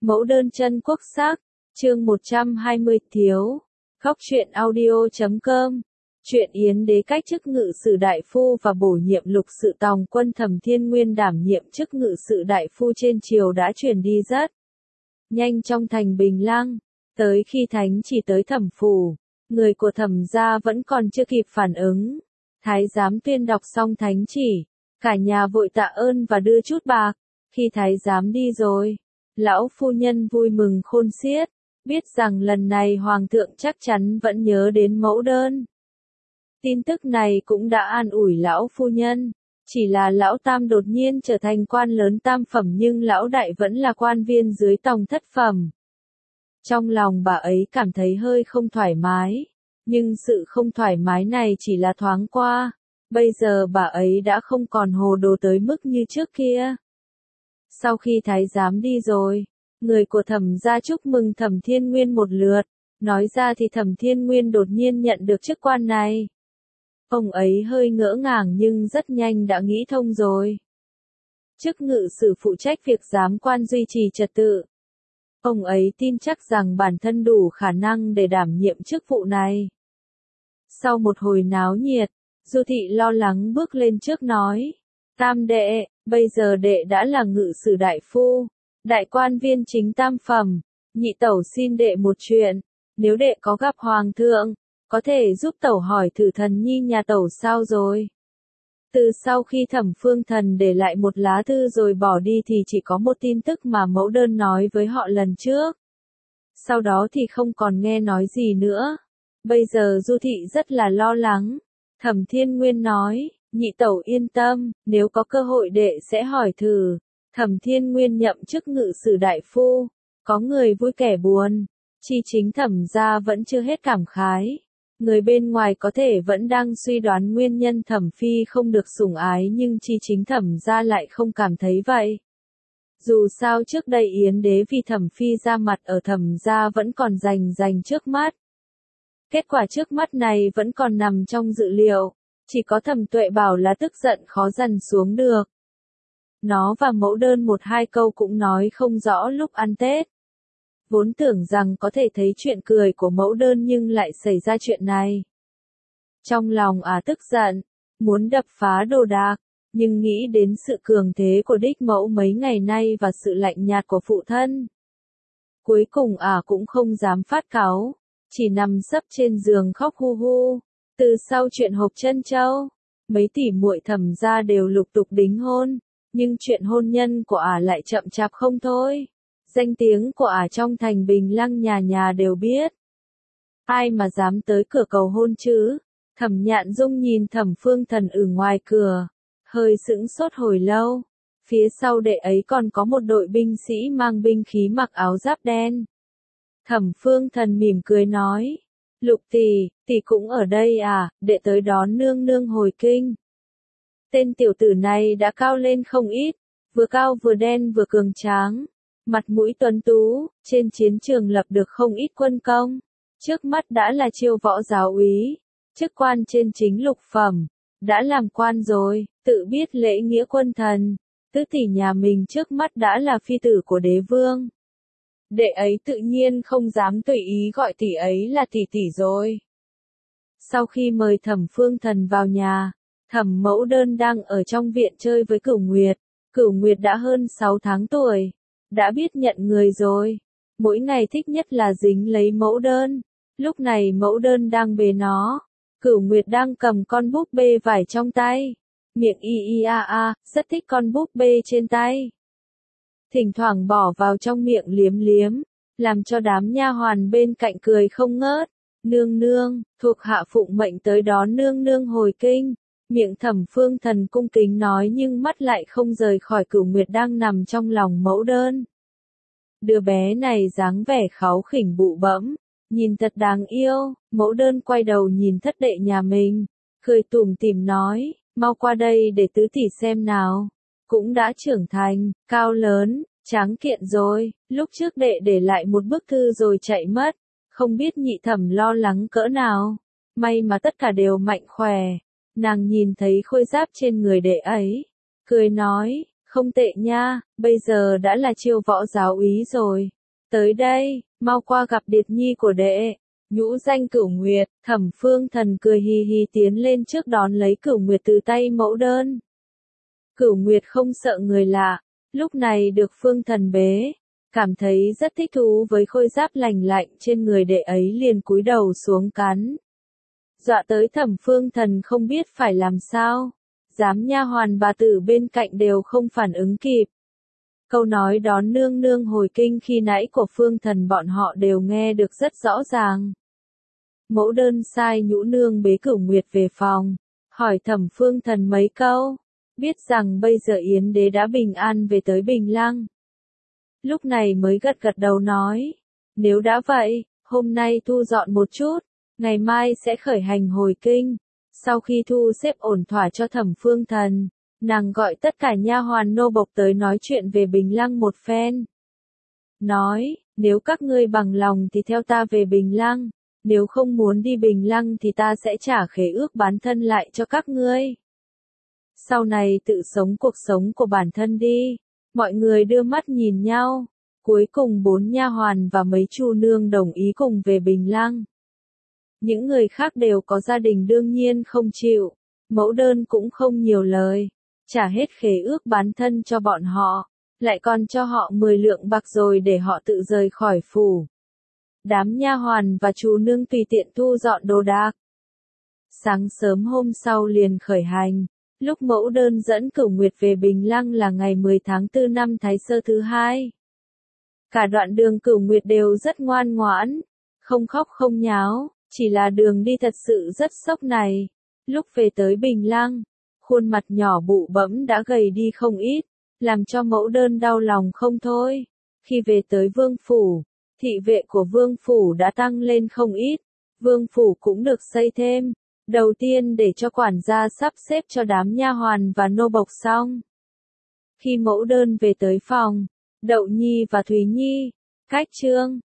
Mẫu đơn chân quốc sắc, chương 120 thiếu. Khóc truyện audio.com. Truyện Yến Đế cách chức ngự sử đại phu và bổ nhiệm Lục Sự Tòng quân Thẩm Thiên Nguyên đảm nhiệm chức ngự sự đại phu trên triều đã truyền đi rất nhanh trong thành Bình Lăng. Tới khi thánh chỉ tới Thẩm phủ, người của Thẩm gia vẫn còn chưa kịp phản ứng. Thái giám tuyên đọc xong thánh chỉ, cả nhà vội tạ ơn và đưa chút bạc. Khi thái giám đi rồi, lão phu nhân vui mừng khôn xiết, biết rằng lần này hoàng thượng chắc chắn vẫn nhớ đến mẫu đơn. Tin tức này cũng đã an ủi lão phu nhân, chỉ là lão tam đột nhiên trở thành quan lớn tam phẩm nhưng lão đại vẫn là quan viên dưới tòng thất phẩm. Trong lòng bà ấy cảm thấy hơi không thoải mái, nhưng sự không thoải mái này chỉ là thoáng qua, bây giờ bà ấy đã không còn hồ đồ tới mức như trước kia. Sau khi thái giám đi rồi, người của Thẩm gia chúc mừng Thẩm Thiên Nguyên một lượt, nói ra thì Thẩm Thiên Nguyên đột nhiên nhận được chức quan này. Ông ấy hơi ngỡ ngàng nhưng rất nhanh đã nghĩ thông rồi. Chức ngự sử phụ trách việc giám quan duy trì trật tự. Ông ấy tin chắc rằng bản thân đủ khả năng để đảm nhiệm chức vụ này. Sau một hồi náo nhiệt, Du Thị lo lắng bước lên trước nói, Tam đệ, bây giờ đệ đã là ngự sử đại phu, đại quan viên chính tam phẩm, nhị tẩu xin đệ một chuyện, nếu đệ có gặp hoàng thượng, có thể giúp tẩu hỏi thử thần nhi nhà tẩu sao rồi. Từ sau khi Thẩm Phương Thần để lại một lá thư rồi bỏ đi thì chỉ có một tin tức mà mẫu đơn nói với họ lần trước. Sau đó thì không còn nghe nói gì nữa. Bây giờ Du Thị rất là lo lắng. Thẩm Thiên Nguyên nói, nhị tẩu yên tâm, nếu có cơ hội đệ sẽ hỏi thử. Thẩm Thiên Nguyên nhậm chức ngự sử đại phu, có người vui kẻ buồn, chi chính Thẩm gia vẫn chưa hết cảm khái. Người bên ngoài có thể vẫn đang suy đoán nguyên nhân Thẩm phi không được sủng ái nhưng chi chính Thẩm gia lại không cảm thấy vậy. Dù sao trước đây Yến Đế vì Thẩm phi ra mặt ở Thẩm gia vẫn còn rành trước mắt. Kết quả trước mắt này vẫn còn nằm trong dự liệu, chỉ có Thẩm Tuệ bảo là tức giận khó dằn xuống được. Nó và mẫu đơn một hai câu cũng nói không rõ lúc ăn Tết. Vốn tưởng rằng có thể thấy chuyện cười của mẫu đơn nhưng lại xảy ra chuyện này. Trong lòng tức giận, muốn đập phá đồ đạc, nhưng nghĩ đến sự cường thế của đích mẫu mấy ngày nay và sự lạnh nhạt của phụ thân. Cuối cùng cũng không dám phát cáu, chỉ nằm sấp trên giường khóc hu hu. Từ sau chuyện hộp trân châu, mấy tỷ muội Thẩm gia đều lục tục đính hôn, nhưng chuyện hôn nhân của lại chậm chạp không thôi. Danh tiếng của trong thành Bình Lăng nhà nhà đều biết. Ai mà dám tới cửa cầu hôn chứ? Thẩm Nhạn Dung nhìn Thẩm Phương Thần ở ngoài cửa, hơi sững sốt hồi lâu. Phía sau đệ ấy còn có một đội binh sĩ mang binh khí mặc áo giáp đen. Thẩm Phương Thần mỉm cười nói, Lục tỷ cũng ở đây đệ tới đón nương nương hồi kinh. Tên tiểu tử này đã cao lên không ít, vừa cao vừa đen vừa cường tráng. Mặt mũi tuấn tú, trên chiến trường lập được không ít quân công. Trước mắt đã là chiêu võ giáo úy, chức quan trên chính lục phẩm, đã làm quan rồi, tự biết lễ nghĩa quân thần. Tứ tỷ nhà mình trước mắt đã là phi tử của đế vương. Đệ ấy tự nhiên không dám tùy ý gọi tỷ ấy là tỷ rồi. Sau khi mời Thẩm Phương Thần vào nhà, Thẩm Mẫu Đơn đang ở trong viện chơi với Cửu Nguyệt. Cửu Nguyệt đã hơn 6 tháng tuổi. Đã biết nhận người rồi, mỗi ngày thích nhất là dính lấy mẫu đơn. Lúc này mẫu đơn đang bế nó, Cửu Nguyệt đang cầm con búp bê vải trong tay, miệng rất thích con búp bê trên tay. Thỉnh thoảng bỏ vào trong miệng liếm liếm, làm cho đám nha hoàn bên cạnh cười không ngớt. Nương nương, thuộc hạ phụng mệnh tới đón nương nương hồi kinh. Miệng Thẩm Phương Thần cung kính nói nhưng mắt lại không rời khỏi Cửu Nguyệt đang nằm trong lòng mẫu đơn. Đứa bé này dáng vẻ kháu khỉnh bụ bẫm, nhìn thật đáng yêu. Mẫu đơn quay đầu nhìn thất đệ nhà mình, cười tủm tỉm nói, mau qua đây để tứ tỷ xem nào. Cũng đã trưởng thành, cao lớn, tráng kiện rồi, lúc trước đệ để lại một bức thư rồi chạy mất, không biết nhị thẩm lo lắng cỡ nào. May mà tất cả đều mạnh khỏe. Nàng nhìn thấy khôi giáp trên người đệ ấy, cười nói, Không tệ nha, bây giờ đã là chiêu võ giáo úy rồi. Tới đây, mau qua gặp điệt nhi của đệ. Nhũ danh Cửu Nguyệt, Thẩm Phương Thần cười hì hì tiến lên trước đón lấy Cửu Nguyệt từ tay mẫu đơn. Cửu Nguyệt không sợ người lạ, lúc này được Phương Thần bế, cảm thấy rất thích thú với khôi giáp lành lạnh trên người đệ ấy liền cúi đầu xuống cắn. Dọa tới Thẩm Phương Thần không biết phải làm sao, dám nha hoàn bà tử bên cạnh đều không phản ứng kịp. Câu nói đón nương nương hồi kinh khi nãy của Phương Thần bọn họ đều nghe được rất rõ ràng. Mẫu đơn sai nhũ nương bế Cửu Nguyệt về phòng, hỏi Thẩm Phương Thần mấy câu, biết rằng bây giờ Yến đế đã bình an về tới Bình Lăng. Lúc này mới gật gật đầu nói, nếu đã vậy, hôm nay thu dọn một chút, ngày mai sẽ khởi hành hồi kinh. Sau khi thu xếp ổn thỏa cho Thẩm Phương Thần, nàng gọi tất cả nha hoàn nô bộc tới nói chuyện về Bình Lăng một phen. Nói, nếu các ngươi bằng lòng thì theo ta về Bình Lăng, nếu không muốn đi Bình Lăng thì ta sẽ trả khế ước bán thân lại cho các ngươi. Sau này tự sống cuộc sống của bản thân đi. Mọi người đưa mắt nhìn nhau, cuối cùng 4 nha hoàn và mấy chu nương đồng ý cùng về Bình Lăng. Những người khác đều có gia đình đương nhiên không chịu, mẫu đơn cũng không nhiều lời, trả hết khế ước bán thân cho bọn họ, lại còn cho họ 10 lượng bạc rồi để họ tự rời khỏi phủ. Đám nha hoàn và chu nương tùy tiện thu dọn đồ đạc. Sáng sớm hôm sau liền khởi hành, lúc mẫu đơn dẫn Cửu Nguyệt về Bình Lăng là ngày 10 tháng 4 năm Thái Sơ thứ 2. Cả đoạn đường Cửu Nguyệt đều rất ngoan ngoãn, không khóc không nháo, chỉ là đường đi thật sự rất sốc này. Lúc về tới Bình Lăng, khuôn mặt nhỏ bụ bẫm đã gầy đi không ít, làm cho mẫu đơn đau lòng không thôi. Khi về tới Vương Phủ, thị vệ của Vương Phủ đã tăng lên không ít, Vương Phủ cũng được xây thêm. Đầu tiên để cho quản gia sắp xếp cho đám nha hoàn và nô bộc xong. Khi mẫu đơn về tới phòng, Đậu Nhi và Thúy Nhi, Cách Trương,